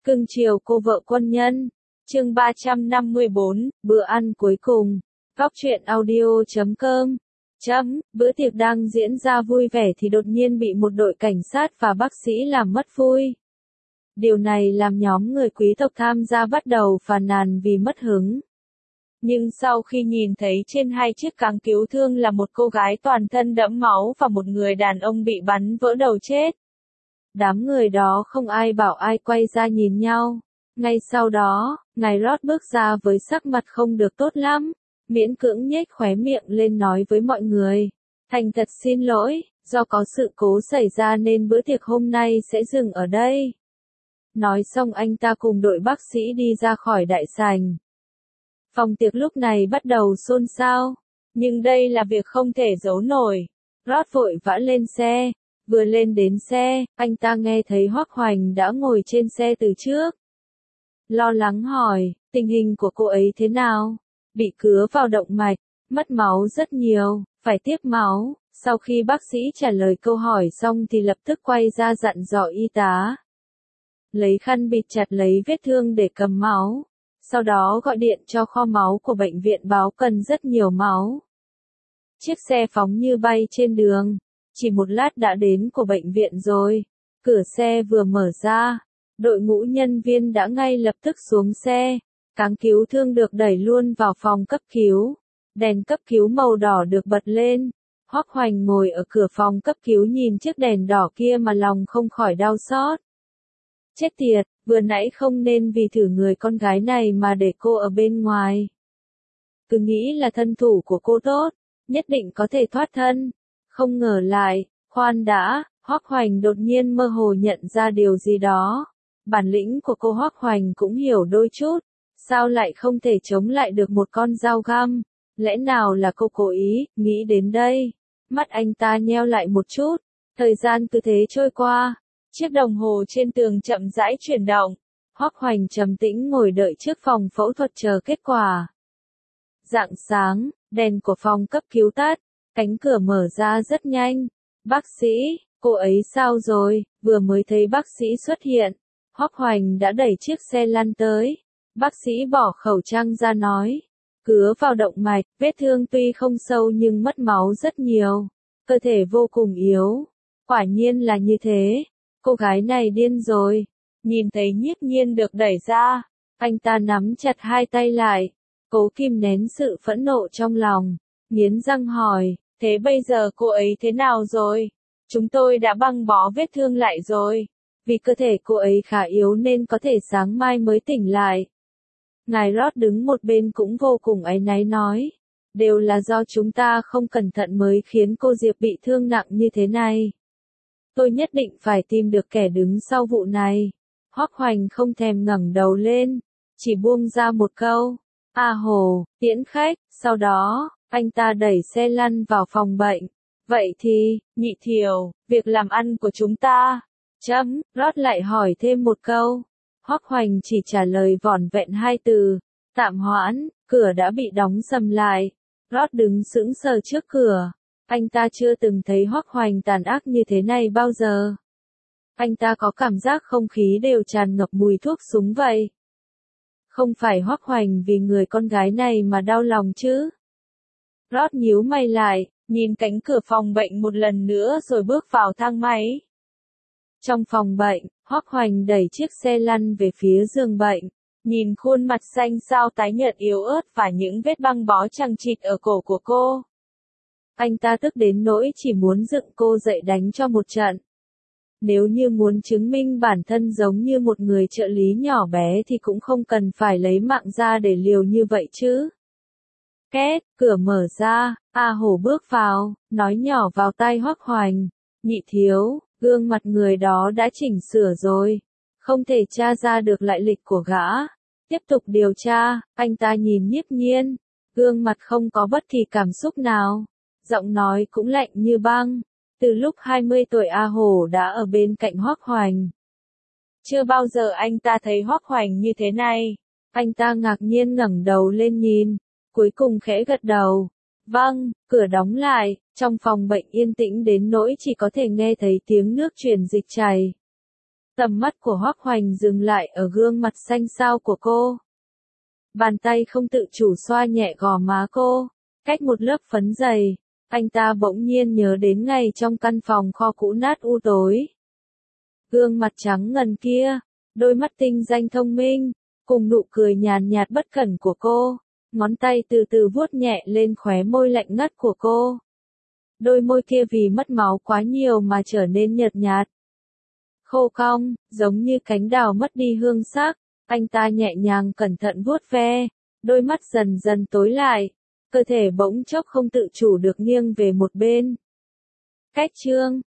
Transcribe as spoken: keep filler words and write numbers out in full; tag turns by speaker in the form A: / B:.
A: Cưng chiều cô vợ quân nhân. Chương ba trăm năm mươi bốn, bữa ăn cuối cùng. Góc truyện audio chấm com. Chấm, bữa tiệc đang diễn ra vui vẻ thì đột nhiên bị một đội cảnh sát và bác sĩ làm mất vui. Điều này làm nhóm người quý tộc tham gia bắt đầu phàn nàn vì mất hứng. Nhưng sau khi nhìn thấy trên hai chiếc cáng cứu thương là một cô gái toàn thân đẫm máu và một người đàn ông bị bắn vỡ đầu chết, đám người đó không ai bảo ai quay ra nhìn nhau. Ngay sau đó, ngài Roth bước ra với sắc mặt không được tốt lắm, miễn cưỡng nhếch khóe miệng lên nói với mọi người: thành thật xin lỗi, do có sự cố xảy ra nên bữa tiệc hôm nay sẽ dừng ở đây. Nói xong anh ta cùng đội bác sĩ đi ra khỏi đại sảnh. Phòng tiệc lúc này bắt đầu xôn xao, nhưng đây là việc không thể giấu nổi. Roth vội vã lên xe. Vừa lên đến xe, anh ta nghe thấy Hoắc Hoành đã ngồi trên xe từ trước. Lo lắng hỏi, tình hình của cô ấy thế nào? Bị cứa vào động mạch, mất máu rất nhiều, phải tiếp máu. Sau khi bác sĩ trả lời câu hỏi xong thì lập tức quay ra dặn dò y tá lấy khăn bịt chặt lấy vết thương để cầm máu. Sau đó gọi điện cho kho máu của bệnh viện báo cần rất nhiều máu. Chiếc xe phóng như bay trên đường. Chỉ một lát đã đến của bệnh viện rồi. Cửa xe vừa mở ra, đội ngũ nhân viên đã ngay lập tức xuống xe. Cáng cứu thương được đẩy luôn vào phòng cấp cứu. Đèn cấp cứu màu đỏ được bật lên. Hoắc Hoành ngồi ở cửa phòng cấp cứu nhìn chiếc đèn đỏ kia mà lòng không khỏi đau xót. Chết tiệt, vừa nãy không nên vì thử người con gái này mà để cô ở bên ngoài. Cứ nghĩ là thân thủ của cô tốt, nhất định có thể thoát thân. Không ngờ lại, khoan đã, Hoắc Hoành đột nhiên mơ hồ nhận ra điều gì đó. Bản lĩnh của cô Hoắc Hoành cũng hiểu đôi chút, sao lại không thể chống lại được một con dao găm? Lẽ nào là cô cố ý? Nghĩ đến đây, mắt anh ta nheo lại một chút. Thời gian cứ thế trôi qua, chiếc đồng hồ trên tường chậm rãi chuyển động. Hoắc Hoành trầm tĩnh ngồi đợi trước phòng phẫu thuật chờ kết quả. Rạng sáng, đèn của phòng cấp cứu tắt. Cánh cửa mở ra rất nhanh. Bác sĩ, cô ấy sao rồi? Vừa mới thấy bác sĩ xuất hiện, Hoắc Hoành đã đẩy chiếc xe lăn tới. Bác sĩ bỏ khẩu trang ra nói, cứa vào động mạch, vết thương tuy không sâu nhưng mất máu rất nhiều. Cơ thể vô cùng yếu. Quả nhiên là như thế. Cô gái này điên rồi. Nhìn thấy Nhiếp Nhiên được đẩy ra, anh ta nắm chặt hai tay lại, cố kìm nén sự phẫn nộ trong lòng, nghiến răng hỏi. Thế bây giờ cô ấy thế nào rồi? Chúng tôi đã băng bó vết thương lại rồi. Vì cơ thể cô ấy khá yếu nên có thể sáng mai mới tỉnh lại. Ngài Roth đứng một bên cũng vô cùng áy náy nói. Đều là do chúng ta không cẩn thận mới khiến cô Diệp bị thương nặng như thế này. Tôi nhất định phải tìm được kẻ đứng sau vụ này. Hoắc Hoành không thèm ngẩng đầu lên, chỉ buông ra một câu. A Hồ, tiễn khách, sau đó, anh ta đẩy xe lăn vào phòng bệnh. Vậy thì, Nhị Thiều, việc làm ăn của chúng ta. Chấm, Roth lại hỏi thêm một câu. Hoắc Hoành chỉ trả lời vỏn vẹn hai từ. Tạm hoãn, cửa đã bị đóng sầm lại. Roth đứng sững sờ trước cửa. Anh ta chưa từng thấy Hoắc Hoành tàn ác như thế này bao giờ. Anh ta có cảm giác không khí đều tràn ngập mùi thuốc súng vậy. Không phải Hoắc Hoành vì người con gái này mà đau lòng chứ? Roth nhíu mày lại, nhìn cánh cửa phòng bệnh một lần nữa rồi bước vào thang máy. Trong phòng bệnh, Hoắc Hoành đẩy chiếc xe lăn về phía giường bệnh, nhìn khuôn mặt xanh xao tái nhợt yếu ớt và những vết băng bó chằng chịt ở cổ của cô. Anh ta tức đến nỗi chỉ muốn dựng cô dậy đánh cho một trận. Nếu như muốn chứng minh bản thân giống như một người trợ lý nhỏ bé thì cũng không cần phải lấy mạng ra để liều như vậy chứ. Két, cửa mở ra, A Hổ bước vào, nói nhỏ vào tai Hoắc Hoành. Nhị Thiếu, gương mặt người đó đã chỉnh sửa rồi. Không thể tra ra được lại lịch của gã. Tiếp tục điều tra, anh ta nhìn Nhiếp Nhiên. Gương mặt không có bất kỳ cảm xúc nào. Giọng nói cũng lạnh như băng. Từ lúc hai mươi tuổi A Hổ đã ở bên cạnh Hoắc Hoành. Chưa bao giờ anh ta thấy Hoắc Hoành như thế này. Anh ta ngạc nhiên ngẩng đầu lên nhìn. Cuối cùng khẽ gật đầu. Vâng, cửa đóng lại, trong phòng bệnh yên tĩnh đến nỗi chỉ có thể nghe thấy tiếng nước truyền dịch chảy. Tầm mắt của Hoắc Hoành dừng lại ở gương mặt xanh xao của cô. Bàn tay không tự chủ xoa nhẹ gò má cô, cách một lớp phấn dày, anh ta bỗng nhiên nhớ đến ngày trong căn phòng kho cũ nát u tối. Gương mặt trắng ngần kia, đôi mắt tinh danh thông minh, cùng nụ cười nhàn nhạt bất cẩn của cô, ngón tay từ từ vuốt nhẹ lên khóe môi lạnh ngắt của cô. Đôi môi kia vì mất máu quá nhiều mà trở nên nhợt nhạt, khô cong, giống như cánh đào mất đi hương sắc. Anh ta nhẹ nhàng cẩn thận vuốt ve, đôi mắt dần dần tối lại, cơ thể bỗng chốc không tự chủ được nghiêng về một bên. Cách chương